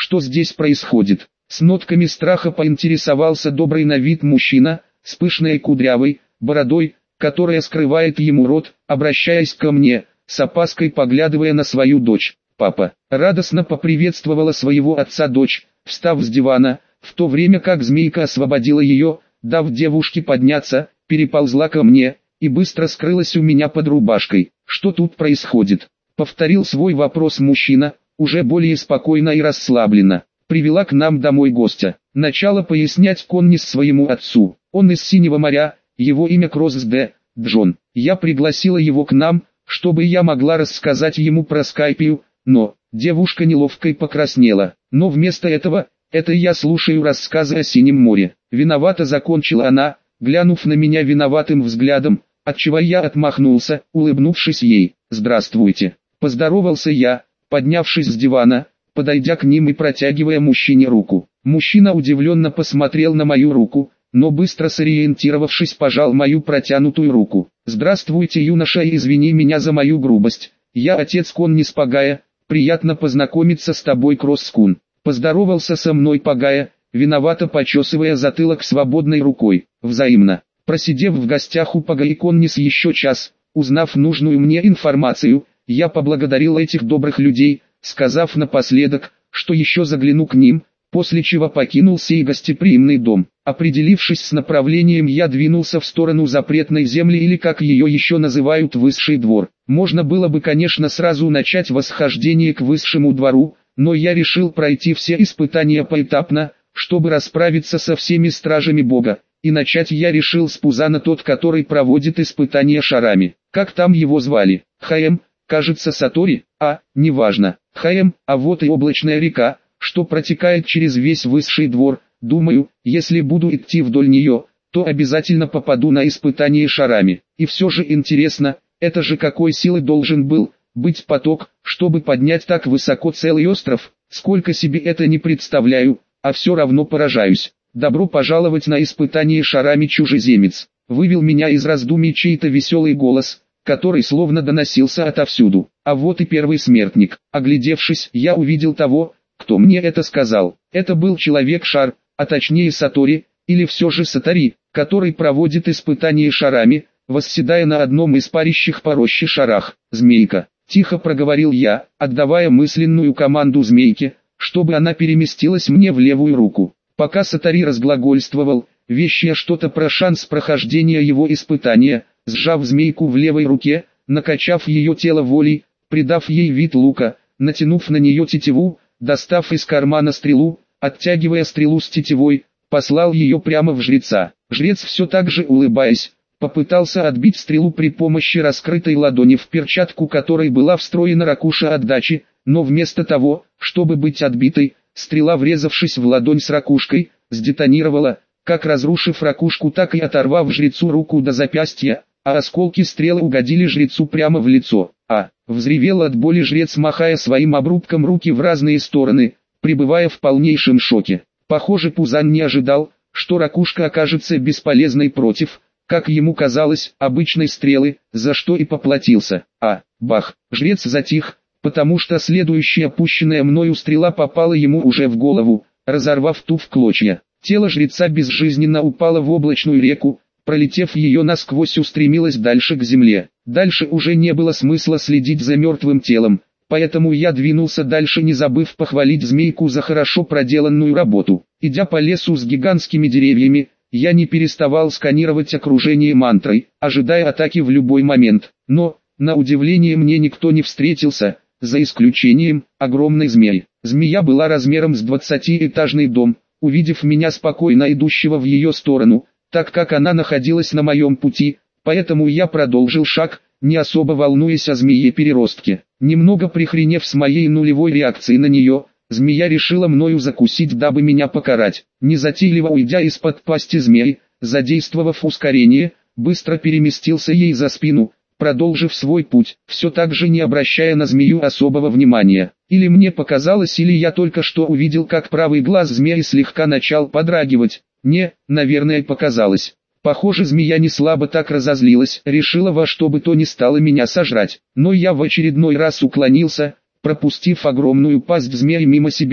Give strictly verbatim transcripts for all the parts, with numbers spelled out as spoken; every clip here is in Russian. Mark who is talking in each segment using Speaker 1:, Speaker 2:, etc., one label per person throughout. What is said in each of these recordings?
Speaker 1: что здесь происходит. С нотками страха поинтересовался добрый на вид мужчина, с пышной кудрявой бородой, которая скрывает ему рот, обращаясь ко мне, с опаской поглядывая на свою дочь. «Папа!» Радостно поприветствовала своего отца дочь, встав с дивана, в то время как змейка освободила ее, дав девушке подняться, переползла ко мне и быстро скрылась у меня под рубашкой. «Что тут происходит?» Повторил свой вопрос мужчина, уже более спокойно и расслабленно. «Привела к нам домой гостя». Начала пояснять Коннис своему отцу. «Он из Синего моря, его имя Кросс Д. Джон. Я пригласила его к нам, чтобы я могла рассказать ему про Скайпию, но...» Девушка неловко покраснела. «Но вместо этого, это я слушаю рассказы о Синем море». Виновато закончила она, глянув на меня виноватым взглядом, отчего я отмахнулся, улыбнувшись ей. «Здравствуйте». Поздоровался я, поднявшись с дивана, подойдя к ним и протягивая мужчине руку. Мужчина удивленно посмотрел на мою руку, но быстро сориентировавшись пожал мою протянутую руку. «Здравствуйте, юноша, и извини меня за мою грубость. Я отец Коннис Пагая, приятно познакомиться с тобой, Кросс-кун». Поздоровался со мной Пагая, виновато почесывая затылок свободной рукой. «Взаимно». Просидев в гостях у Пагаи Коннис еще час, узнав нужную мне информацию, я поблагодарил этих добрых людей, сказав напоследок, что еще загляну к ним, после чего покинул сей гостеприимный дом. Определившись с направлением, я двинулся в сторону запретной земли, или как ее еще называют, высший двор. Можно было бы, конечно, сразу начать восхождение к высшему двору, но я решил пройти все испытания поэтапно, чтобы расправиться со всеми стражами бога. И начать я решил с Пузана, тот, который проводит испытания шарами. Как там его звали? Хаэм, кажется, Сатори? А, неважно. Хаэм, а вот и облачная река, что протекает через весь высший двор. Думаю, если буду идти вдоль нее, то обязательно попаду на испытание шарами. И все же интересно, это же какой силы должен был быть поток, чтобы поднять так высоко целый остров? Сколько себе это не представляю, а все равно поражаюсь. «Добро пожаловать на испытание шарами, чужеземец», вывел меня из раздумий чей-то веселый голос, который словно доносился отовсюду. А вот и первый смертник. Оглядевшись, я увидел того, кто мне это сказал. Это был человек-шар, а точнее Сатори, или все же Сатори, который проводит испытание шарами, восседая на одном из парящих по роще шарах. «Змейка», тихо проговорил я, отдавая мысленную команду змейке, чтобы она переместилась мне в левую руку. Пока Сатори разглагольствовал, вещая что-то про шанс прохождения его испытания, сжав змейку в левой руке, накачав ее тело волей, придав ей вид лука, натянув на нее тетиву, достав из кармана стрелу, оттягивая стрелу с тетивой, послал ее прямо в жреца. Жрец, все так же улыбаясь, попытался отбить стрелу при помощи раскрытой ладони, в перчатку которой была встроена ракуша отдачи, но вместо того, чтобы быть отбитой, стрела, врезавшись в ладонь с ракушкой, сдетонировала, как разрушив ракушку, так и оторвав жрецу руку до запястья, а осколки стрелы угодили жрецу прямо в лицо. А, взревел от боли жрец, махая своим обрубком руки в разные стороны, пребывая в полнейшем шоке. Похоже, Пузан не ожидал, что ракушка окажется бесполезной против, как ему казалось, обычной стрелы, за что и поплатился. А, бах, жрец затих, потому что следующая опущенная мною стрела попала ему уже в голову, разорвав ту в клочья. Тело жреца безжизненно упало в облачную реку, пролетев ее насквозь, устремилось дальше к земле. Дальше уже не было смысла следить за мертвым телом, поэтому я двинулся дальше, не забыв похвалить змейку за хорошо проделанную работу. Идя по лесу с гигантскими деревьями, я не переставал сканировать окружение мантрой, ожидая атаки в любой момент. Но, на удивление, мне никто не встретился, за исключением огромной змеи. Змея была размером с двадцатиэтажный дом, увидев меня спокойно идущего в ее сторону, так как она находилась на моем пути, поэтому я продолжил шаг, не особо волнуясь о змее-переростке. Немного прихренев с моей нулевой реакцией на нее, змея решила мною закусить, дабы меня покарать. Незатейливо уйдя из-под пасти змеи, задействовав ускорение, быстро переместился ей за спину, продолжив свой путь, все так же не обращая на змею особого внимания. Или мне показалось, или я только что увидел, как правый глаз змеи слегка начал подрагивать. Не, наверное, показалось. Похоже, змея не слабо так разозлилась, решила во что бы то ни стало меня сожрать. Но я в очередной раз уклонился, пропустив огромную пасть змеи мимо себя,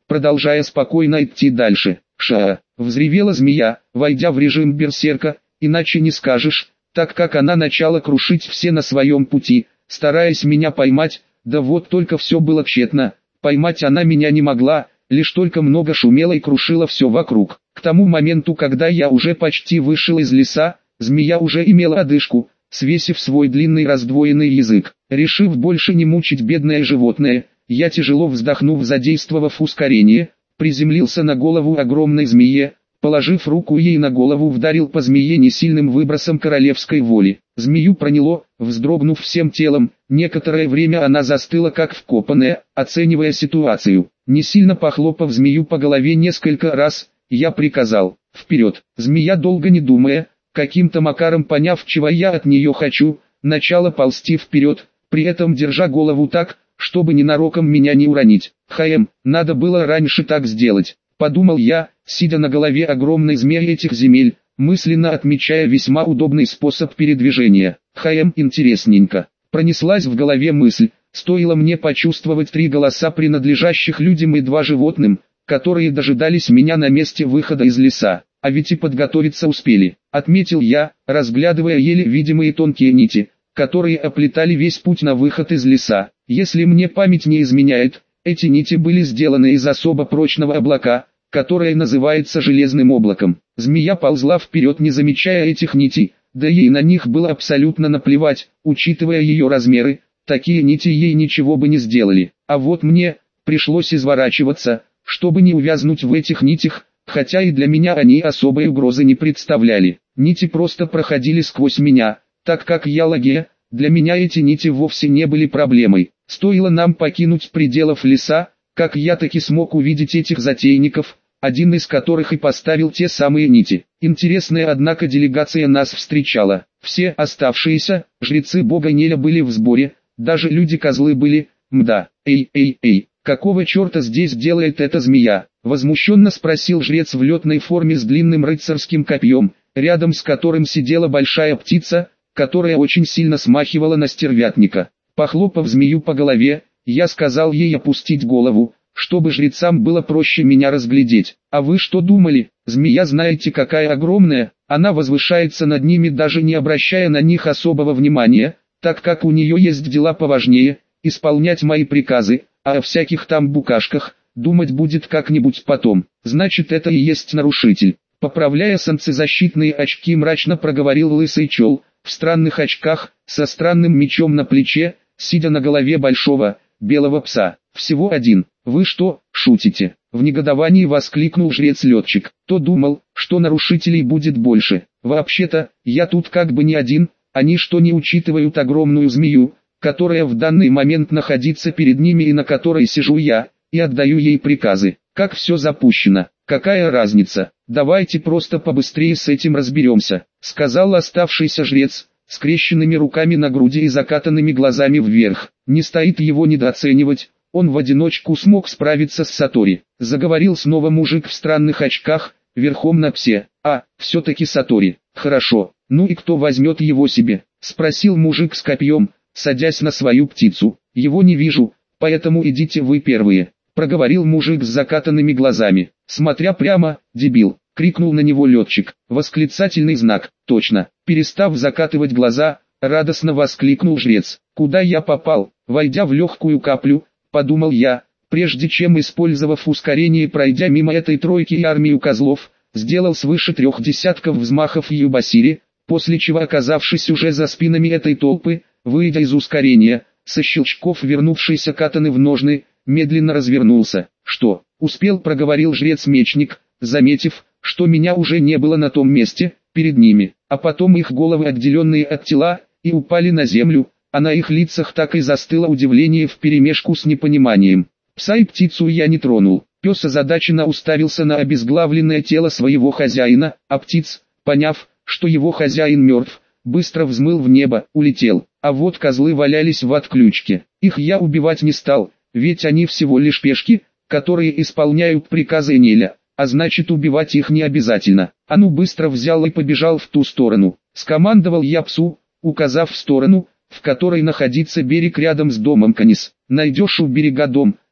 Speaker 1: продолжая спокойно идти дальше. «Ша!» — взревела змея, войдя в режим берсерка, иначе не скажешь, так как она начала крушить все на своем пути, стараясь меня поймать, да вот только все было тщетно, поймать она меня не могла, лишь только много шумела и крушила все вокруг. К тому моменту, когда я уже почти вышел из леса, змея уже имела одышку, свесив свой длинный раздвоенный язык. Решив больше не мучить бедное животное, я, тяжело вздохнув, задействовав ускорение, приземлился на голову огромной змее, положив руку ей на голову, вдарил по змее несильным выбросом королевской воли. Змею проняло, вздрогнув всем телом, некоторое время она застыла как вкопанная, оценивая ситуацию. Не сильно похлопав змею по голове несколько раз, я приказал: «Вперед!» Змея, долго не думая, каким-то макаром поняв, чего я от нее хочу, начала ползти вперед, при этом держа голову так, чтобы ненароком меня не уронить. «Хаем, надо было раньше так сделать», — подумал я, сидя на голове огромной змеи этих земель, мысленно отмечая весьма удобный способ передвижения. «Хаем, интересненько». Пронеслась в голове мысль, стоило мне почувствовать три голоса, принадлежащих людям, и два животным, которые дожидались меня на месте выхода из леса. А ведь и подготовиться успели, отметил я, разглядывая еле видимые тонкие нити, которые оплетали весь путь на выход из леса. Если мне память не изменяет, эти нити были сделаны из особо прочного облака, которое называется железным облаком. Змея ползла вперед, не замечая этих нитей, да ей на них было абсолютно наплевать, учитывая ее размеры, такие нити ей ничего бы не сделали. А вот мне пришлось изворачиваться, чтобы не увязнуть в этих нитях, хотя и для меня они особой угрозы не представляли. Нити просто проходили сквозь меня, так как я лагея, для меня эти нити вовсе не были проблемой. Стоило нам покинуть пределов леса, как я таки смог увидеть этих затейников, один из которых и поставил те самые нити. Интересная, однако, делегация нас встречала. Все оставшиеся жрецы бога Неля были в сборе, даже люди-козлы были. Мда, эй, эй, эй, какого черта здесь делает эта змея? Возмущенно спросил жрец в летной форме с длинным рыцарским копьем, рядом с которым сидела большая птица, которая очень сильно смахивала на стервятника. Похлопав змею по голове, я сказал ей опустить голову, чтобы жрецам было проще меня разглядеть. А вы что думали? Змея, знаете, какая огромная, она возвышается над ними, даже не обращая на них особого внимания, так как у нее есть дела поважнее, исполнять мои приказы, а о всяких там букашках думать будет как-нибудь потом. Значит, это и есть нарушитель. Поправляя солнцезащитные очки, мрачно проговорил лысый чел, в странных очках, со странным мечом на плече, сидя на голове большого, белого пса. Всего один. Вы что, шутите? В негодовании воскликнул жрец-летчик. То думал, что нарушителей будет больше. Вообще-то, я тут как бы не один, они что, не учитывают огромную змею, которая в данный момент находится перед ними и на которой сижу я, и отдаю ей приказы. Как все запущено, какая разница? Давайте просто побыстрее с этим разберемся, сказал оставшийся жрец, скрещенными руками на груди и закатанными глазами вверх. Не стоит его недооценивать, он в одиночку смог справиться с Сатори. Заговорил снова мужик в странных очках, верхом на псе. А, все-таки Сатори, хорошо, ну и кто возьмет его себе? Спросил мужик с копьем, садясь на свою птицу. Его не вижу, поэтому идите вы первые, проговорил мужик с закатанными глазами. Смотря прямо, дебил, крикнул на него летчик. Восклицательный знак, точно. Перестав закатывать глаза, радостно воскликнул жрец. Куда я попал? Войдя в легкую каплю, подумал я, прежде чем, использовав ускорение, пройдя мимо этой тройки и армию козлов, сделал свыше трех десятков взмахов юбасири, после чего, оказавшись уже за спинами этой толпы, выйдя из ускорения, со щелчков вернувшийся катаны в ножны, медленно развернулся. Что, успел, проговорил жрец-мечник, заметив, что меня уже не было на том месте, перед ними, а потом их головы, отделенные от тела, и упали на землю, а на их лицах так и застыло удивление вперемешку с непониманием. Пса и птицу я не тронул. Пес озадаченно уставился на обезглавленное тело своего хозяина, а птиц, поняв, что его хозяин мертв, быстро взмыл в небо, улетел. А вот козлы валялись в отключке. Их я убивать не стал, ведь они всего лишь пешки, которые исполняют приказы Неля, а значит, убивать их не обязательно. А ну, быстро взял и побежал в ту сторону. Скомандовал я псу, указав в сторону, в которой находится берег рядом с домом Канис. Найдешь у берега дом,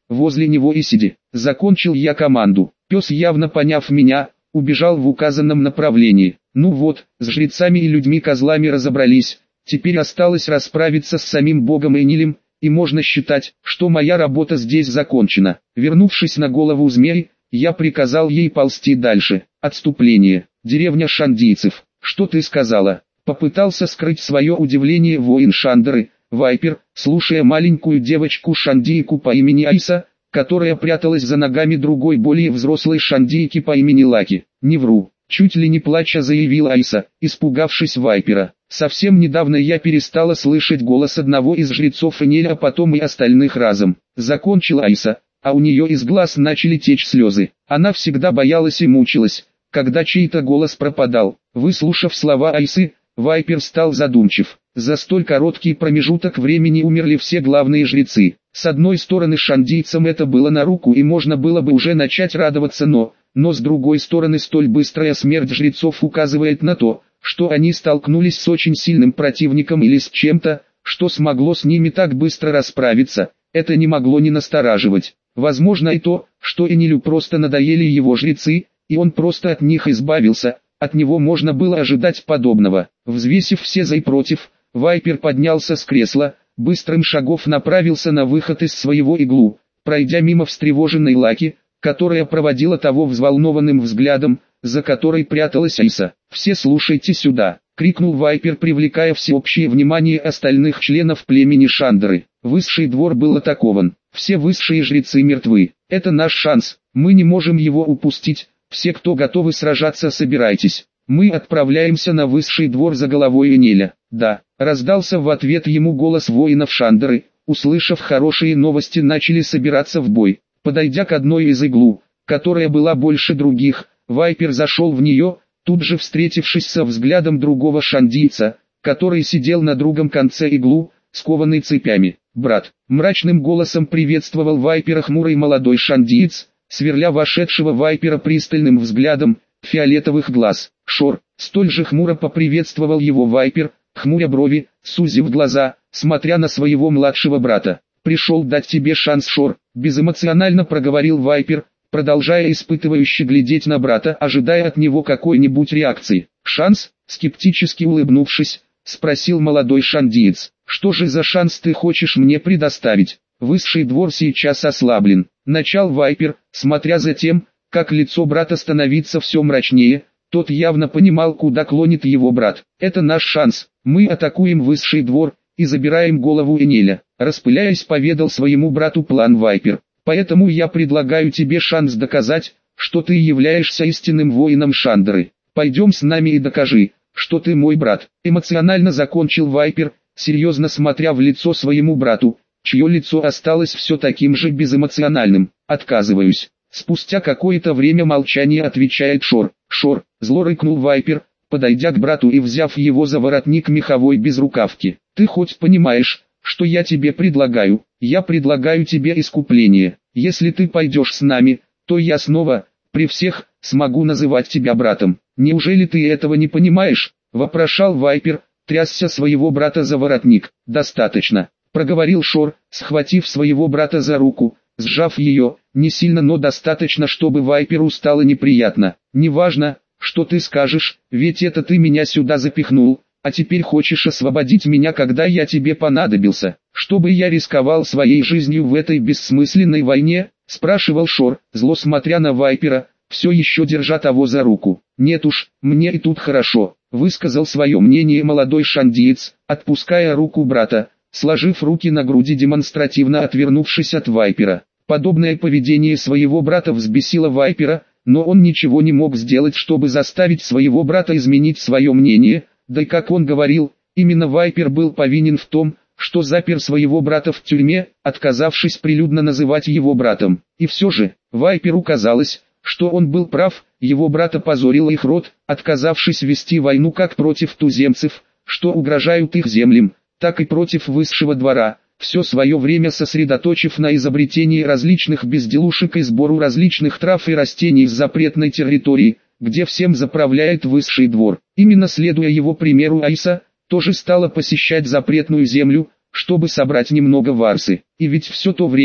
Speaker 1: возле него и сиди. Закончил я команду. Пес, явно поняв меня, убежал в указанном направлении. Ну вот, с жрецами и людьми-козлами разобрались, теперь осталось расправиться с самим богом Энилем, и можно считать, что моя работа здесь закончена. Вернувшись на голову змеи, я приказал ей ползти дальше. Отступление. Деревня шандийцев. Что ты сказала? Попытался скрыть свое удивление воин Шандеры, Вайпер, слушая маленькую девочку-шандийку по имени Айса, которая пряталась за ногами другой более взрослой шандийки по имени Лаки. Не вру. Чуть ли не плача заявила Айса, испугавшись Вайпера. Совсем недавно я перестала слышать голос одного из жрецов Энеля, а потом и остальных разом. Закончила Айса, а у нее из глаз начали течь слезы. Она всегда боялась и мучилась, когда чей-то голос пропадал. Выслушав слова Айсы, Вайпер стал задумчив. За столь короткий промежуток времени умерли все главные жрецы. С одной стороны, шандийцам это было на руку и можно было бы уже начать радоваться, но... Но с другой стороны, столь быстрая смерть жрецов указывает на то, что они столкнулись с очень сильным противником или с чем-то, что смогло с ними так быстро расправиться. Это не могло не настораживать. Возможно и то, что Энилю просто надоели его жрецы, и он просто от них избавился. От него можно было ожидать подобного. Взвесив все за и против, Вайпер поднялся с кресла, быстрым шагом направился на выход из своего иглу, пройдя мимо встревоженной Лаки, которая проводила того взволнованным взглядом, за которой пряталась Айса. «Все слушайте сюда!» — крикнул Вайпер, привлекая всеобщее внимание остальных членов племени Шандеры. Высший двор был атакован. Все высшие жрецы мертвы. Это наш шанс, мы не можем его упустить. Все, кто готовы сражаться, собирайтесь. Мы отправляемся на высший двор за головой Энеля. Да, раздался в ответ ему голос воинов Шандеры. Услышав хорошие новости, начали собираться в бой. Подойдя к одной из иглу, которая была больше других, Вайпер зашел в нее, тут же встретившись со взглядом другого шандийца, который сидел на другом конце иглу, скованный цепями. «Брат», — мрачным голосом приветствовал Вайпера хмурый молодой шандиец, сверля вошедшего Вайпера пристальным взглядом фиолетовых глаз. «Шор», — столь же хмуро поприветствовал его Вайпер, хмуря брови, сузив глаза, смотря на своего младшего брата. «Пришел дать тебе шанс, Шор», — безэмоционально проговорил Вайпер, продолжая испытывающе глядеть на брата, ожидая от него какой-нибудь реакции. «Шанс?» — скептически улыбнувшись, спросил молодой шандиец. «Что же за шанс ты хочешь мне предоставить? Высший двор сейчас ослаблен», — начал Вайпер, смотря за тем, как лицо брата становится все мрачнее. Тот явно понимал, куда клонит его брат. «Это наш шанс, мы атакуем высший двор и забираем голову Энеля», — распыляясь, поведал своему брату план Вайпер. «Поэтому я предлагаю тебе шанс доказать, что ты являешься истинным воином Шандеры. Пойдем с нами и докажи, что ты мой брат», — эмоционально закончил Вайпер, серьезно смотря в лицо своему брату, чье лицо осталось все таким же безэмоциональным. «Отказываюсь». Спустя какое-то время молчания отвечает Шор. «Шор», — зло рыкнул Вайпер, подойдя к брату и взяв его за воротник меховой безрукавки. «Ты хоть понимаешь, что я тебе предлагаю? Я предлагаю тебе искупление. Если ты пойдешь с нами, то я снова, при всех, смогу называть тебя братом. Неужели ты этого не понимаешь?» — вопрошал Вайпер, трясся своего брата за воротник. «Достаточно», — проговорил Шор, схватив своего брата за руку, сжав ее, не сильно, но достаточно, чтобы Вайперу стало неприятно. «Неважно, что ты скажешь, ведь это ты меня сюда запихнул, а теперь хочешь освободить меня, когда я тебе понадобился, чтобы я рисковал своей жизнью в этой бессмысленной войне?» — спрашивал Шор, зло смотря на Вайпера, все еще держа того за руку. «Нет уж, мне и тут хорошо», — высказал свое мнение молодой шандиец, отпуская руку брата, сложив руки на груди, демонстративно отвернувшись от Вайпера. Подобное поведение своего брата взбесило Вайпера, но он ничего не мог сделать, чтобы заставить своего брата изменить свое мнение, да и как он говорил, именно Вайпер был повинен в том, что запер своего брата в тюрьме, отказавшись прилюдно называть его братом. И все же, Вайперу казалось, что он был прав, его брат опозорил их род, отказавшись вести войну как против туземцев, что угрожают их землям, так и против высшего двора, все свое время сосредоточив на изобретении различных безделушек и сбору различных трав и растений с запретной территории, где всем заправляет высший двор. Именно следуя его примеру, Айса тоже стала посещать запретную землю, чтобы собрать немного варсы. И ведь все то время,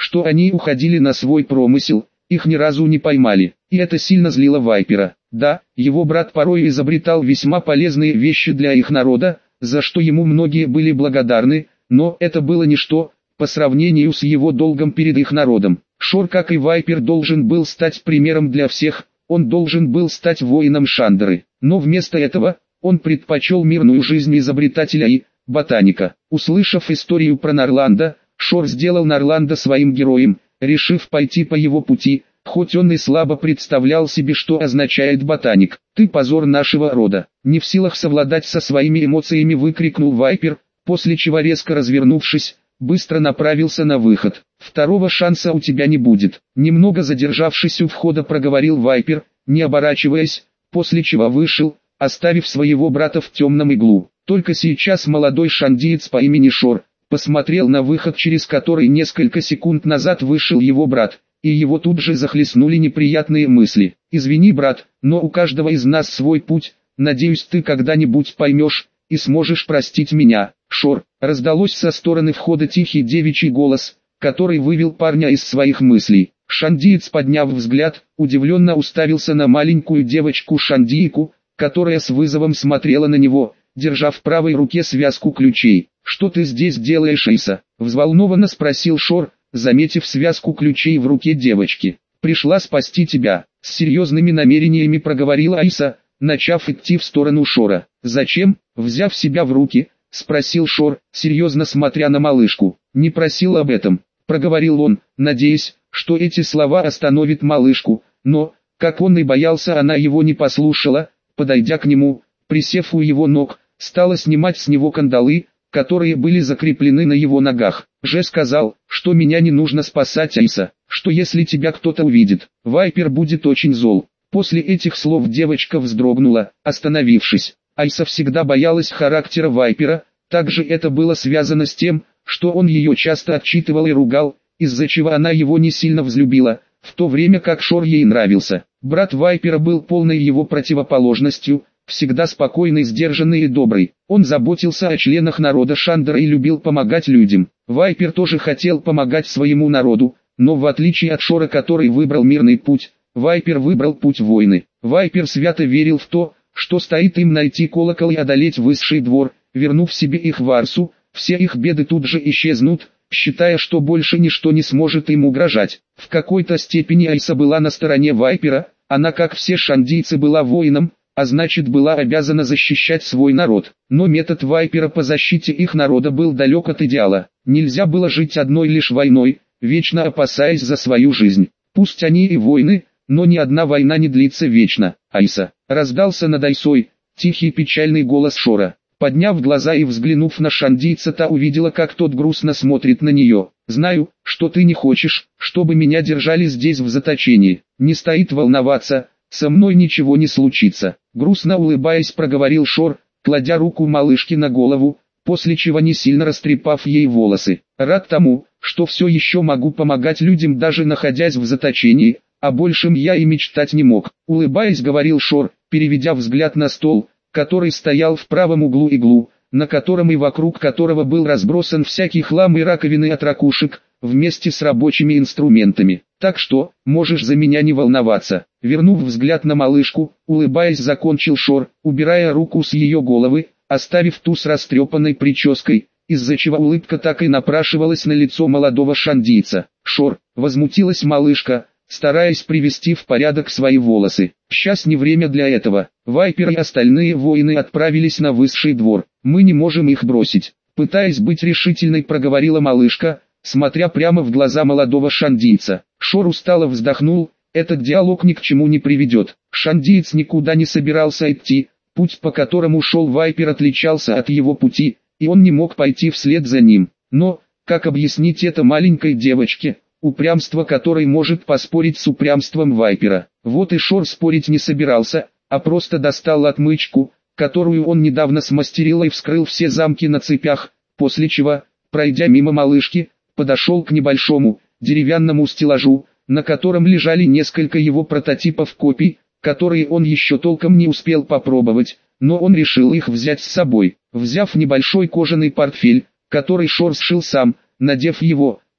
Speaker 1: что они уходили на свой промысел, их ни разу не поймали, и это сильно злило Вайпера. Да, его брат порой изобретал весьма полезные вещи для их народа, за что ему многие были благодарны, но это было ничто по сравнению с его долгом перед их народом. Шор, как и Вайпер, должен был стать примером для всех, он должен был стать воином Шандеры, но вместо этого он предпочел мирную жизнь изобретателя и ботаника. Услышав историю про Норланда, Шор сделал Норланда своим героем, решив пойти по его пути, хоть он и слабо представлял себе, что означает ботаник. «Ты позор нашего рода!» Не в силах совладать со своими эмоциями, выкрикнул Вайпер, после чего, резко развернувшись, быстро направился на выход. «Второго шанса у тебя не будет», немного задержавшись у входа, проговорил Вайпер, не оборачиваясь, после чего вышел, оставив своего брата в темном иглу. Только сейчас молодой шандиец по имени Шор посмотрел на выход, через который несколько секунд назад вышел его брат, и его тут же захлестнули неприятные мысли. «Извини, брат, но у каждого из нас свой путь, надеюсь, ты когда-нибудь поймешь и сможешь простить меня, Шор», раздалось со стороны входа тихий девичий голос, который вывел парня из своих мыслей. Шандиец, подняв взгляд, удивленно уставился на маленькую девочку-шандийку, которая с вызовом смотрела на него, держа в правой руке связку ключей. «Что ты здесь делаешь, Айса?» — взволнованно спросил Шор, заметив связку ключей в руке девочки. «Пришла спасти тебя», — с серьезными намерениями проговорила Айса, начав идти в сторону Шора. «Зачем?» — взяв себя в руки, спросил Шор, серьезно смотря на малышку. «Не просил об этом», — проговорил он, надеясь, что эти слова остановят малышку, но, как он и боялся, она его не послушала, подойдя к нему, присев у его ног, стала снимать с него кандалы, которые были закреплены на его ногах. «Же сказал, что меня не нужно спасать, Айса, что если тебя кто-то увидит, Вайпер будет очень зол». После этих слов девочка вздрогнула, остановившись. Айса всегда боялась характера Вайпера, также это было связано с тем, что он ее часто отчитывал и ругал, из-за чего она его не сильно взлюбила, в то время как Шор ей нравился. Брат Вайпера был полной его противоположностью, всегда спокойный, сдержанный и добрый. Он заботился о членах народа Шандера и любил помогать людям. Вайпер тоже хотел помогать своему народу, но в отличие от Шора, который выбрал мирный путь, Вайпер выбрал путь войны. Вайпер свято верил в то, что стоит им найти колокол и одолеть высший двор, вернув себе их Варсу, все их беды тут же исчезнут, считая, что больше ничто не сможет им угрожать. В какой-то степени Айса была на стороне Вайпера, она, как все шандийцы, была воином, а значит была обязана защищать свой народ. Но метод Вайпера по защите их народа был далек от идеала. Нельзя было жить одной лишь войной, вечно опасаясь за свою жизнь. Пусть они и войны, но ни одна война не длится вечно. «Айса!» — раздался над Айсой тихий печальный голос Шора. Подняв глаза и взглянув на шандийца, та увидела, как тот грустно смотрит на нее. «Знаю, что ты не хочешь, чтобы меня держали здесь в заточении. Не стоит волноваться, со мной ничего не случится», — грустно улыбаясь, проговорил Шор, кладя руку малышке на голову, после чего не сильно растрепав ей волосы. «Рад тому, что все еще могу помогать людям, даже находясь в заточении, а большем я и мечтать не мог», — улыбаясь, говорил Шор, переведя взгляд на стол, который стоял в правом углу иглу, на котором и вокруг которого был разбросан всякий хлам и раковины от ракушек, вместе с рабочими инструментами. «Так что, можешь за меня не волноваться». Вернув взгляд на малышку, улыбаясь, закончил Шор, убирая руку с ее головы, оставив ту с растрепанной прической, из-за чего улыбка так и напрашивалась на лицо молодого шандийца. «Шор», — возмутилась малышка, стараясь привести в порядок свои волосы. «Сейчас не время для этого. Вайпер и остальные воины отправились на высший двор. Мы не можем их бросить», — пытаясь быть решительной, проговорила малышка, смотря прямо в глаза молодого шандийца. Шор устало вздохнул, этот диалог ни к чему не приведет. Шандиец никуда не собирался идти, путь, по которому шел Вайпер, отличался от его пути, и он не мог пойти вслед за ним. Но, как объяснить это маленькой девочке, упрямство которой может поспорить с упрямством Вайпера? Вот и Шор спорить не собирался, а просто достал отмычку, которую он недавно смастерил, и вскрыл все замки на цепях, после чего, пройдя мимо малышки, подошел к небольшому, деревянному стеллажу, на котором лежали несколько его прототипов копий, которые он еще толком не успел попробовать, но он решил их взять с собой. Взяв небольшой кожаный портфель, который Шор сшил сам, надев его,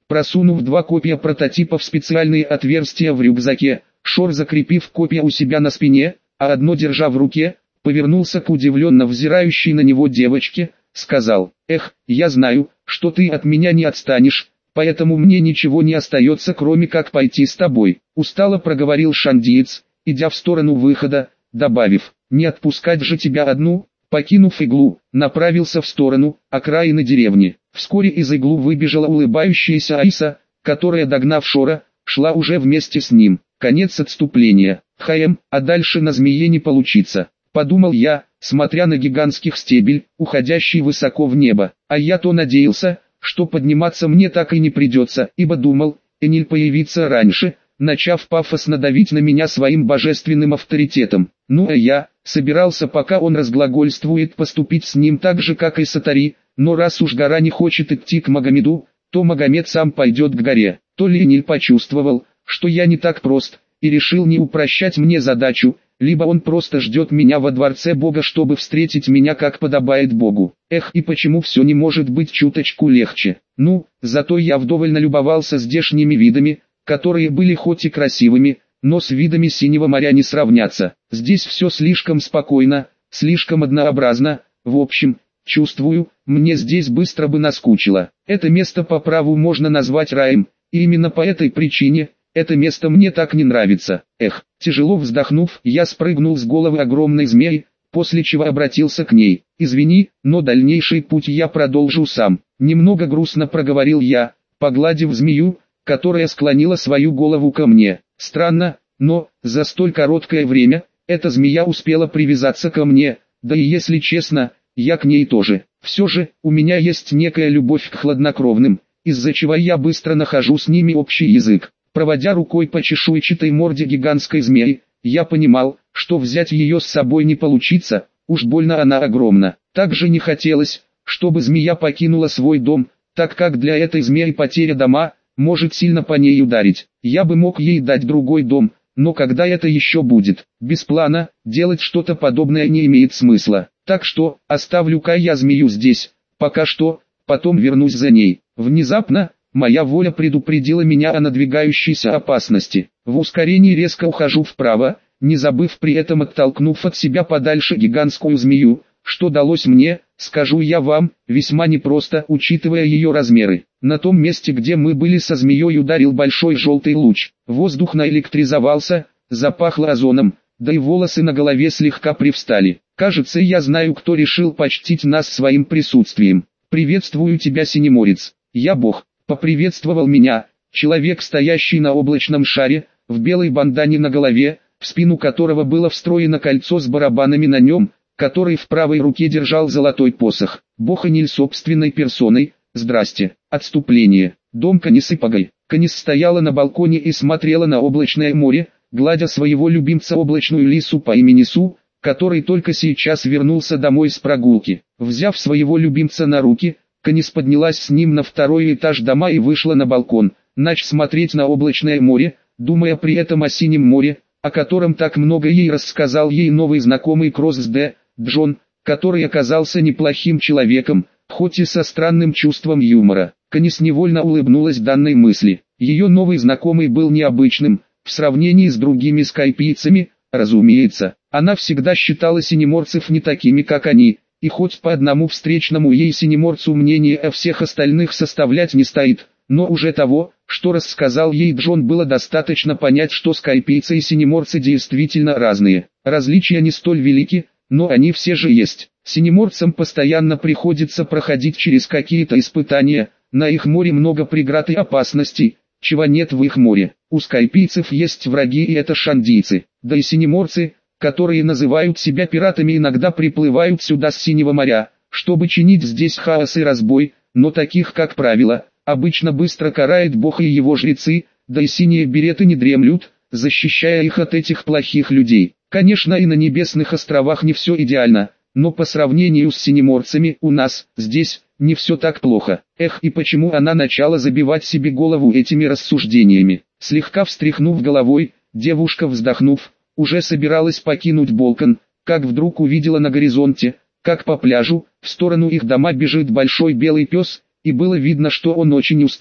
Speaker 1: Просунув два копья прототипа в специальные отверстия в рюкзаке, Шор, закрепив копья у себя на спине, а одно держа в руке, повернулся к удивленно взирающей на него девочке, сказал: «Эх, я знаю, что ты от меня не отстанешь, поэтому мне ничего не остается, кроме как пойти с тобой». Устало проговорил шандиец, идя в сторону выхода, добавив: «Не отпускать же тебя одну». Покинув иглу, направился в сторону окраины деревни. Вскоре из иглу выбежала улыбающаяся Айса, которая, догнав Шора, шла уже вместе с ним. Конец отступления. Хаем, а дальше на змее не получится, подумал я, смотря на гигантских стебель, уходящий высоко в небо. А я-то надеялся, что подниматься мне так и не придется, ибо думал, Эниль появится раньше, начав пафосно давить на меня своим божественным авторитетом. Ну а я собирался, пока он разглагольствует, поступить с ним так же, как и с Атари, но раз уж гора не хочет идти к Магомеду, то Магомед сам пойдет к горе. То ли Эниль почувствовал, что я не так прост, и решил не упрощать мне задачу, либо он просто ждет меня во дворце Бога, чтобы встретить меня как подобает Богу. Эх, и почему все не может быть чуточку легче? Ну, зато я вдоволь налюбовался здешними видами, которые были хоть и красивыми, но с видами синего моря не сравнятся. Здесь все слишком спокойно, слишком однообразно, в общем, чувствую, мне здесь быстро бы наскучило. Это место по праву можно назвать раем, и именно по этой причине это место мне так не нравится. Эх, тяжело вздохнув, я спрыгнул с головы огромной змеи, после чего обратился к ней. «Извини, но дальнейший путь я продолжу сам». Немного грустно проговорил я, погладив змею, которая склонила свою голову ко мне. Странно, но за столь короткое время эта змея успела привязаться ко мне, да и если честно, я к ней тоже. Все же, у меня есть некая любовь к хладнокровным, из-за чего я быстро нахожу с ними общий язык. Проводя рукой по чешуйчатой морде гигантской змеи, я понимал, что взять ее с собой не получится, уж больно она огромна. Также не хотелось, чтобы змея покинула свой дом, так как для этой змеи потеря дома может сильно по ней ударить. Я бы мог ей дать другой дом, но когда это еще будет? Без плана, делать что-то подобное не имеет смысла. Так что, оставлю-ка я змею здесь, пока что, потом вернусь за ней. Внезапно, моя воля предупредила меня о надвигающейся опасности. В ускорении резко ухожу вправо, не забыв при этом, оттолкнув от себя подальше гигантскую змею, что далось мне, скажу я вам, весьма непросто, учитывая ее размеры. На том месте, где мы были со змеей, ударил большой желтый луч. Воздух наэлектризовался, запахло озоном, да и волосы на голове слегка привстали. Кажется, я знаю, кто решил почтить нас своим присутствием. «Приветствую тебя, Синеморец». «Я Бог», — поприветствовал меня, человек, стоящий на облачном шаре, в белой бандане на голове, в спину которого было встроено кольцо с барабанами на нем, который в правой руке держал золотой посох. Бог Эниль собственной персоной. Здрасте. Отступление. Дом Канисы Пагай. Канис стояла на балконе и смотрела на облачное море, гладя своего любимца облачную лису по имени Су, который только сейчас вернулся домой с прогулки. Взяв своего любимца на руки, Канис поднялась с ним на второй этаж дома и вышла на балкон, начав смотреть на облачное море, думая при этом о синем море, о котором так много ей рассказал ей новый знакомый Кросс Д. Джон, который оказался неплохим человеком, хоть и со странным чувством юмора. Канис невольно улыбнулась данной мысли. Ее новый знакомый был необычным, в сравнении с другими скайпийцами, разумеется. Она всегда считала синеморцев не такими, как они, и хоть по одному встречному ей синеморцу мнение о всех остальных составлять не стоит, но уже того, что рассказал ей Джон, было достаточно понять, что скайпийцы и синеморцы действительно разные. Различия не столь велики, но они все же есть. Синеморцам постоянно приходится проходить через какие-то испытания, на их море много преград и опасностей, чего нет в их море. У скайпийцев есть враги, и это шандийцы, да и синеморцы, которые называют себя пиратами, иногда приплывают сюда с Синего моря, чтобы чинить здесь хаос и разбой, но таких, как правило, обычно быстро карает Бог и его жрецы, да и синие береты не дремлют, защищая их от этих плохих людей. Конечно, и на Небесных островах не все идеально, но по сравнению с синеморцами у нас, здесь, не все так плохо. Эх, и почему она начала забивать себе голову этими рассуждениями? Слегка встряхнув головой, девушка, вздохнув, уже собиралась покинуть балкон, как вдруг увидела на горизонте, как по пляжу, в сторону их дома бежит большой белый пес, и было видно, что он очень устал.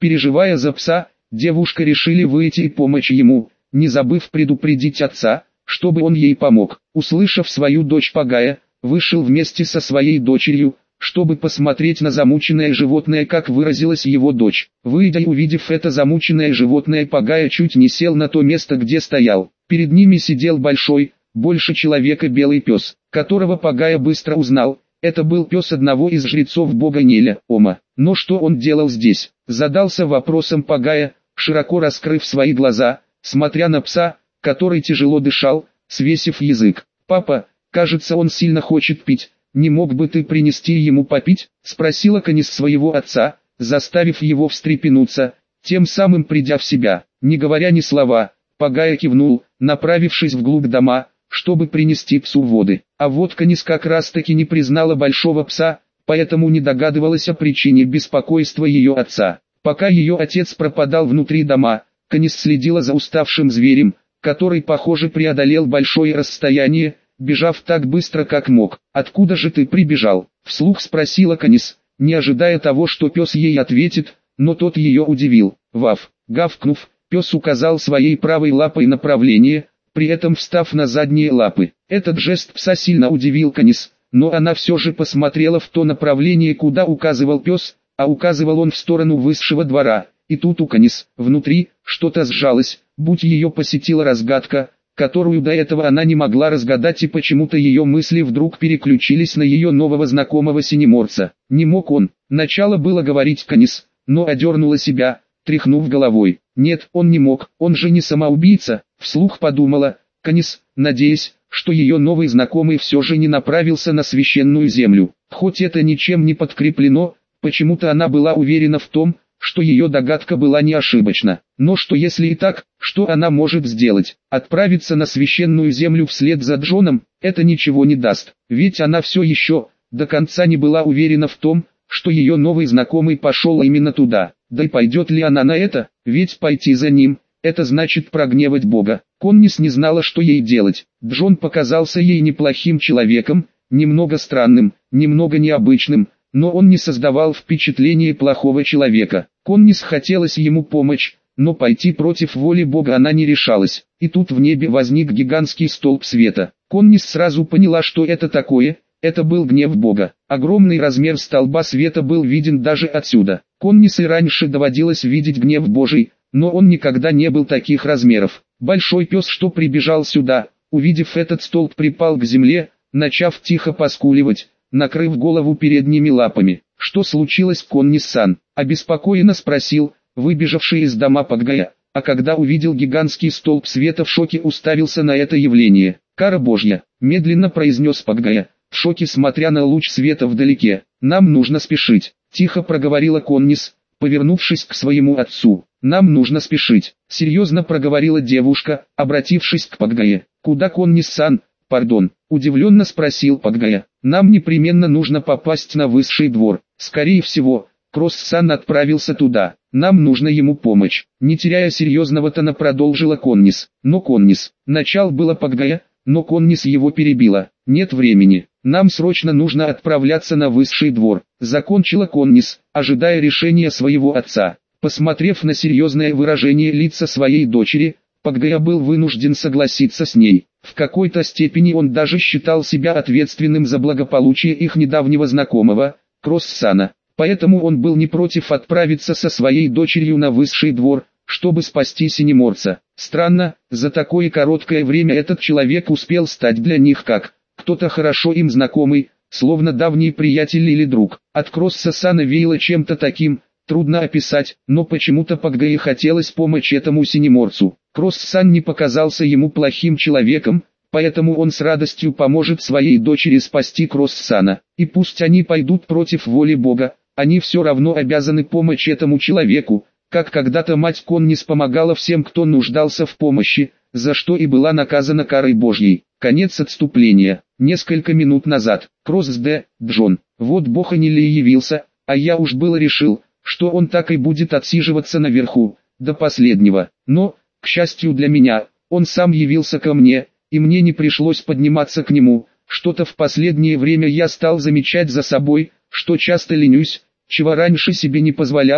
Speaker 1: Переживая за пса, девушка решили выйти и помочь ему, не забыв предупредить отца, чтобы он ей помог. Услышав свою дочь Пагая, вышел вместе со своей дочерью, чтобы посмотреть на замученное животное, как выразилась его дочь. Выйдя и увидев это замученное животное, Пагая чуть не сел на то место, где стоял. Перед ними сидел большой, больше человека белый пес, которого Пагая быстро узнал. Это был пес одного из жрецов бога Неля, Ома. Но что он делал здесь? Задался вопросом Пагая, широко раскрыв свои глаза, смотря на пса, который тяжело дышал, свесив язык. «Папа, кажется, он сильно хочет пить. Не мог бы ты принести ему попить?» — спросила Канис своего отца, заставив его встрепенуться, тем самым придя в себя. Не говоря ни слова, Пагая кивнул, направившись вглубь дома, чтобы принести псу воды. А вот Канис как раз таки не признала большого пса, поэтому не догадывалась о причине беспокойства ее отца. Пока ее отец пропадал внутри дома, Канис следила за уставшим зверем, который, похоже, преодолел большое расстояние, бежав так быстро как мог. «Откуда же ты прибежал?» — вслух спросила Канис, не ожидая того, что пес ей ответит, но тот ее удивил. «Ваф!» — гавкнув, пес указал своей правой лапой направление, при этом встав на задние лапы. Этот жест пса сильно удивил Канис, но она все же посмотрела в то направление, куда указывал пес, а указывал он в сторону высшего двора. И тут у Канис, внутри, что-то сжалось, будь ее посетила разгадка, которую до этого она не могла разгадать, и почему-то ее мысли вдруг переключились на ее нового знакомого синеморца. Не мог он, начало было говорить Канис, но одернула себя, тряхнув головой. Нет, он не мог, он же не самоубийца, вслух подумала Канис, надеясь, что ее новый знакомый все же не направился на священную землю. Хоть это ничем не подкреплено, почему-то она была уверена в том, что ее догадка была не ошибочна. Но что если и так, что она может сделать? Отправиться на священную землю вслед за Джоном, это ничего не даст. Ведь она все еще, до конца не была уверена в том, что ее новый знакомый пошел именно туда. Да и пойдет ли она на это? Ведь пойти за ним, это значит прогневать Бога. Коннис не знала, что ей делать. Джон показался ей неплохим человеком, немного странным, немного необычным, но он не создавал впечатления плохого человека. Коннис хотелось ему помочь, но пойти против воли Бога она не решалась. И тут в небе возник гигантский столб света. Коннис сразу поняла, что это такое. Это был гнев Бога. Огромный размер столба света был виден даже отсюда. Коннис и раньше доводилось видеть гнев Божий, но он никогда не был таких размеров. Большой пес, что прибежал сюда, увидев этот столб, припал к земле, начав тихо поскуливать, накрыв голову передними лапами. «Что случилось, Коннис-сан?» — обеспокоенно спросил, выбежавший из дома Пагая, а когда увидел гигантский столб света, в шоке уставился на это явление. «Кара Божья!» — медленно произнес Пагая, в шоке смотря на луч света вдалеке. «Нам нужно спешить», — тихо проговорила Коннис, повернувшись к своему отцу. «Нам нужно спешить», — серьезно проговорила девушка, обратившись к Пагае. «Куда, Коннис-сан?» «Пардон», — удивленно спросил Пагая. «Нам непременно нужно попасть на высший двор. Скорее всего, Кросс-сан отправился туда. Нам нужно ему помочь». Не теряя серьезного тона, продолжила Коннис. «Но Коннис», — начал было Пагая, но Коннис его перебила. «Нет времени. Нам срочно нужно отправляться на высший двор», — закончила Коннис, ожидая решения своего отца. Посмотрев на серьезное выражение лица своей дочери, Пагая был вынужден согласиться с ней. В какой-то степени он даже считал себя ответственным за благополучие их недавнего знакомого, Кросс-сана. Поэтому он был не против отправиться со своей дочерью на высший двор, чтобы спасти синеморца. Странно, за такое короткое время этот человек успел стать для них как кто-то хорошо им знакомый, словно давний приятель или друг. От Кросса-сана веяло чем-то таким, трудно описать, но почему-то Пагае хотелось помочь этому синеморцу. Кросс-сан не показался ему плохим человеком, поэтому он с радостью поможет своей дочери спасти Кросс-сана. И пусть они пойдут против воли Бога, они все равно обязаны помочь этому человеку, как когда-то мать Коннис помогала всем, кто нуждался в помощи, за что и была наказана карой Божьей. Конец отступления. Несколько минут назад. Кросс-Д. Джон. Вот Бог и не ли явился, а я уж было решил, что он так и будет отсиживаться наверху, до последнего. Но, к счастью для меня, он сам явился ко мне, и мне не пришлось подниматься к нему. Что-то в последнее время я стал замечать за собой, что часто ленюсь, чего раньше себе не позволял.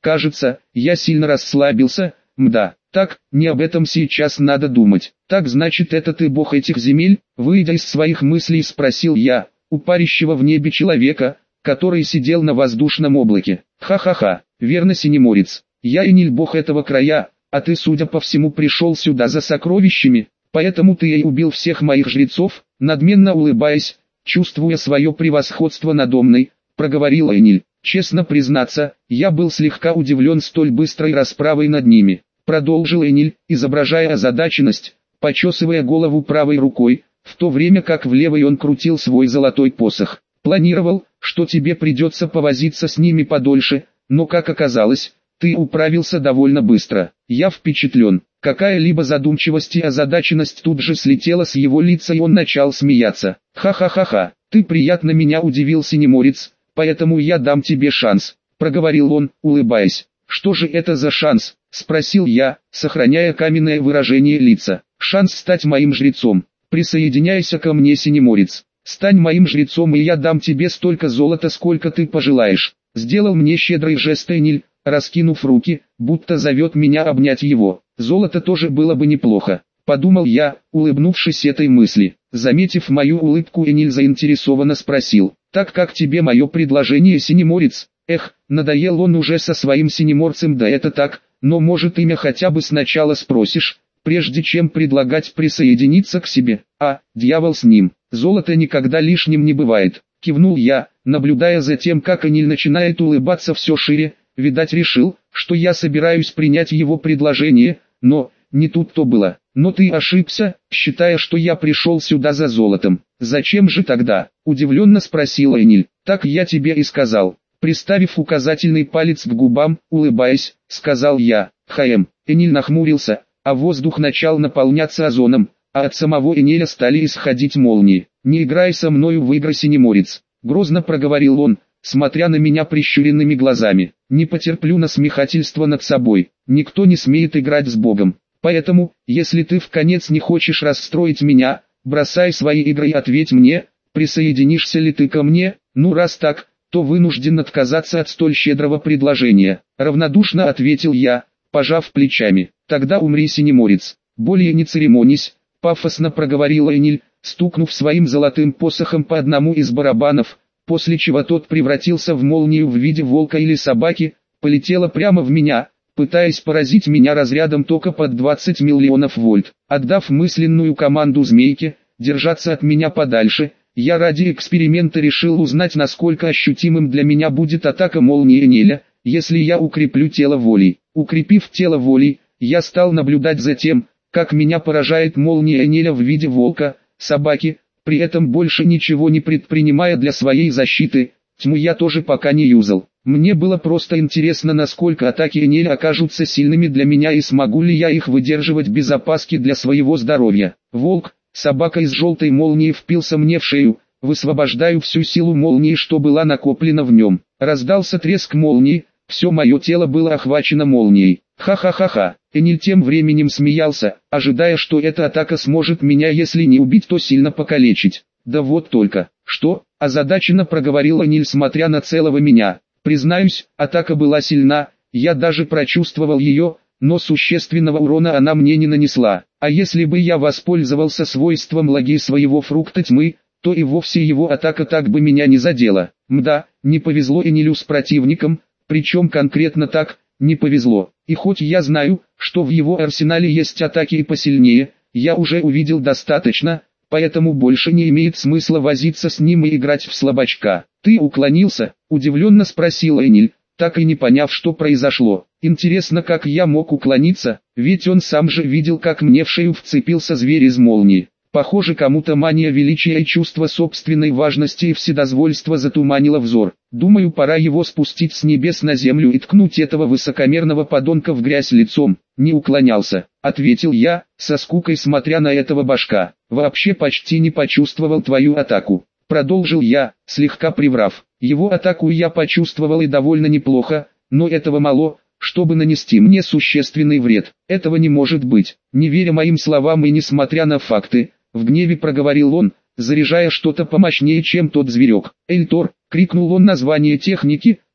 Speaker 1: Кажется, я сильно расслабился, мда. Так, не об этом сейчас надо думать. Так значит, это ты бог этих земель? Выйдя из своих мыслей, спросил я, у парящего в небе человека, который сидел на воздушном облаке. Ха-ха-ха, верно, Синеморец. Я Эниль, бог этого края, а ты, судя по всему, пришел сюда за сокровищами, поэтому ты и убил всех моих жрецов, надменно улыбаясь, чувствуя свое превосходство надо мной, проговорил Эниль. Честно признаться, я был слегка удивлен столь быстрой расправой над ними. Продолжил Эниль, изображая озадаченность, почесывая голову правой рукой, в то время как в левой он крутил свой золотой посох. Планировал, что тебе придется повозиться с ними подольше, но как оказалось, ты управился довольно быстро. Я впечатлен. Какая-либо задумчивость и озадаченность тут же слетела с его лица, и он начал смеяться. Ха-ха-ха-ха, ты приятно меня удивил, Синеморец, поэтому я дам тебе шанс, проговорил он, улыбаясь. Что же это за шанс? Спросил я, сохраняя каменное выражение лица. Шанс стать моим жрецом. Присоединяйся ко мне, Синеморец. Стань моим жрецом, и я дам тебе столько золота, сколько ты пожелаешь. Сделал мне щедрый жест Эниль, раскинув руки, будто зовет меня обнять его. Золото тоже было бы неплохо, подумал я, улыбнувшись этой мысли. Заметив мою улыбку, Эниль заинтересованно спросил: так как тебе мое предложение, Синеморец? Эх, надоел он уже со своим Синеморцем, да это так, но может имя хотя бы сначала спросишь, прежде чем предлагать присоединиться к себе. А, дьявол с ним, золото никогда лишним не бывает, кивнул я, наблюдая за тем, как Эниль начинает улыбаться все шире. Видать, решил, что я собираюсь принять его предложение, но не тут-то было. Но ты ошибся, считая, что я пришел сюда за золотом. Зачем же тогда? Удивленно спросил Эниль. Так я тебе и сказал. Приставив указательный палец к губам, улыбаясь, сказал я. Хаем. Эниль нахмурился, а воздух начал наполняться озоном, а от самого Энеля стали исходить молнии. Не играй со мною в игры, Синеморец, грозно проговорил он, смотря на меня прищуренными глазами. Не потерплю насмехательства над собой. Никто не смеет играть с Богом. Поэтому, если ты вконец не хочешь расстроить меня, бросай свои игры и ответь мне, присоединишься ли ты ко мне. Ну раз так, то вынужден отказаться от столь щедрого предложения. Равнодушно ответил я, пожав плечами. Тогда умри, Синеморец. Более не церемонись, пафосно проговорил Эниль, стукнув своим золотым посохом по одному из барабанов, после чего тот превратился в молнию в виде волка или собаки, полетела прямо в меня, пытаясь поразить меня разрядом тока под двадцать миллионов вольт. Отдав мысленную команду змейке держаться от меня подальше, я ради эксперимента решил узнать, насколько ощутимым для меня будет атака молнии Энеля, если я укреплю тело волей. Укрепив тело волей, я стал наблюдать за тем, как меня поражает молния Энеля в виде волка, собаки, при этом больше ничего не предпринимая для своей защиты. Тьму я тоже пока не юзал. Мне было просто интересно, насколько атаки Энеля окажутся сильными для меня и смогу ли я их выдерживать без опаски для своего здоровья. Волк, собака из желтой молнии, впился мне в шею, высвобождаю всю силу молнии, что была накоплена в нем. Раздался треск молнии, все мое тело было охвачено молнией. Ха-ха-ха-ха. Эниль тем временем смеялся, ожидая, что эта атака сможет меня, если не убить, то сильно покалечить. Да вот только, что, озадаченно проговорил Эниль, смотря на целого меня. Признаюсь, атака была сильна, я даже прочувствовал ее, но существенного урона она мне не нанесла. А если бы я воспользовался свойством лаги своего фрукта тьмы, то и вовсе его атака так бы меня не задела. Мда, не повезло Энилю с противником, причем конкретно так, не повезло. И хоть я знаю, что в его арсенале есть атаки и посильнее, я уже увидел достаточно, поэтому больше не имеет смысла возиться с ним и играть в слабачка. Ты уклонился? Удивленно спросил Эниль, так и не поняв, что произошло. Интересно, как я мог уклониться, ведь он сам же видел, как мне в шею вцепился зверь из молнии. Похоже, кому-то мания величия и чувство собственной важности и вседозвольства затуманило взор. Думаю, пора его спустить с небес на землю и ткнуть этого высокомерного подонка в грязь лицом. Не уклонялся, ответил я, со скукой смотря на этого башка. Вообще почти не почувствовал твою атаку. Продолжил я, слегка приврав. Его атаку я почувствовал и довольно неплохо, но этого мало, чтобы нанести мне существенный вред. Этого не может быть. Не веря моим словам и несмотря на факты, в гневе проговорил он, заряжая что-то помощнее, чем тот зверек. «Эльтор!» — крикнул он название техники,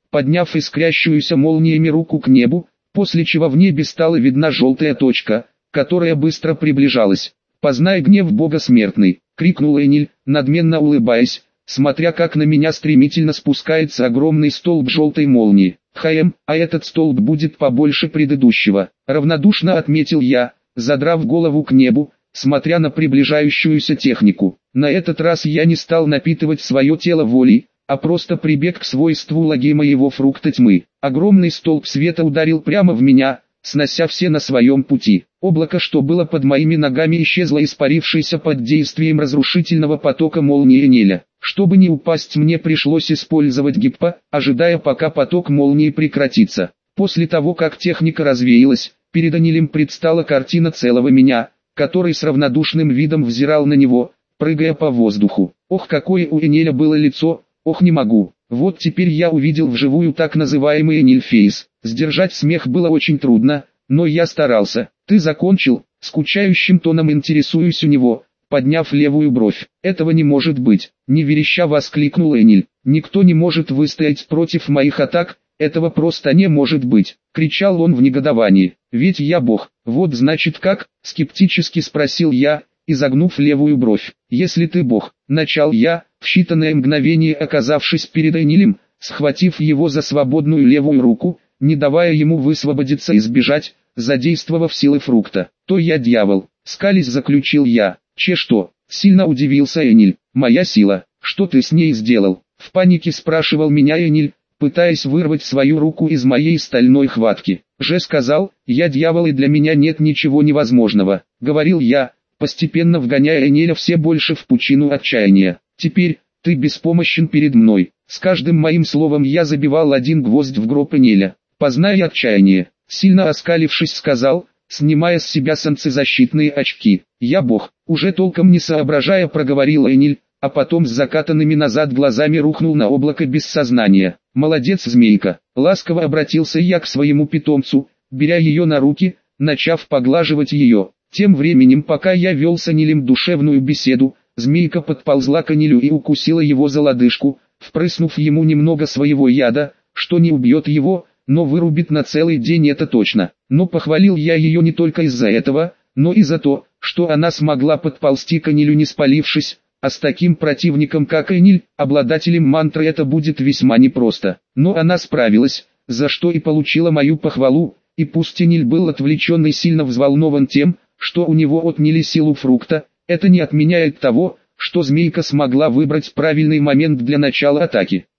Speaker 1: подняв искрящуюся молниями руку к небу, после чего в небе стала видна желтая точка, которая быстро приближалась. «Познай гнев Бога смертный!» — крикнул Эниль, надменно улыбаясь, смотря как на меня стремительно спускается огромный столб желтой молнии. «Хаем, а этот столб будет побольше предыдущего», — равнодушно отметил я, задрав голову к небу, смотря на приближающуюся технику. На этот раз я не стал напитывать свое тело волей, а просто прибег к свойству лаги моего фрукта тьмы. Огромный столб света ударил прямо в меня, снося все на своем пути. Облако, что было под моими ногами, исчезло, испарившееся под действием разрушительного потока молнии Энеля. Чтобы не упасть, мне пришлось использовать гиппо, ожидая, пока поток молнии прекратится. После того, как техника развеялась, перед Энелем предстала картина целого меня, который с равнодушным видом взирал на него, прыгая по воздуху. Ох, какое у Энеля было лицо! Ох, не могу. Вот теперь я увидел вживую так называемый Эниль-фейс. Сдержать смех было очень трудно, но я старался. «Ты закончил?» — скучающим тоном интересуюсь у него, подняв левую бровь. «Этого не может быть!» — не вереща воскликнул Эниль. «Никто не может выстоять против моих атак, этого просто не может быть!» — кричал он в негодовании. «Ведь я бог!» «Вот значит как?» — скептически спросил я, изогнув левую бровь. «Если ты бог», — начал я, в считанное мгновение оказавшись перед Энилем, схватив его за свободную левую руку, не давая ему высвободиться и сбежать, задействовав силы фрукта. «То я дьявол», — скались заключил я. «Че что?» — сильно удивился Эниль. «Моя сила, что ты с ней сделал?» — в панике спрашивал меня Эниль, пытаясь вырвать свою руку из моей стальной хватки. «Же сказал, я дьявол и для меня нет ничего невозможного», — говорил я, постепенно вгоняя Энеля все больше в пучину отчаяния. «Теперь, ты беспомощен перед мной». С каждым моим словом я забивал один гвоздь в гроб Энеля. «Познай отчаяние», — сильно оскалившись сказал, снимая с себя солнцезащитные очки. «Я бог», — уже толком не соображая проговорил Эниль, а потом с закатанными назад глазами рухнул на облако без сознания. «Молодец, змейка», — ласково обратился я к своему питомцу, беря ее на руки, начав поглаживать ее. Тем временем, пока я вел с Энилем душевную беседу, змейка подползла к Энилю и укусила его за лодыжку, впрыснув ему немного своего яда, что не убьет его, но вырубит на целый день, это точно. Но похвалил я ее не только из-за этого, но и за то, что она смогла подползти к Энилю не спалившись, а с таким противником как Эниль, обладателем мантры, это будет весьма непросто. Но она справилась, за что и получила мою похвалу, и пусть Эниль был отвлечен и сильно взволнован тем, что у него отняли силу фрукта, это не отменяет того, что змейка смогла выбрать правильный момент для начала атаки.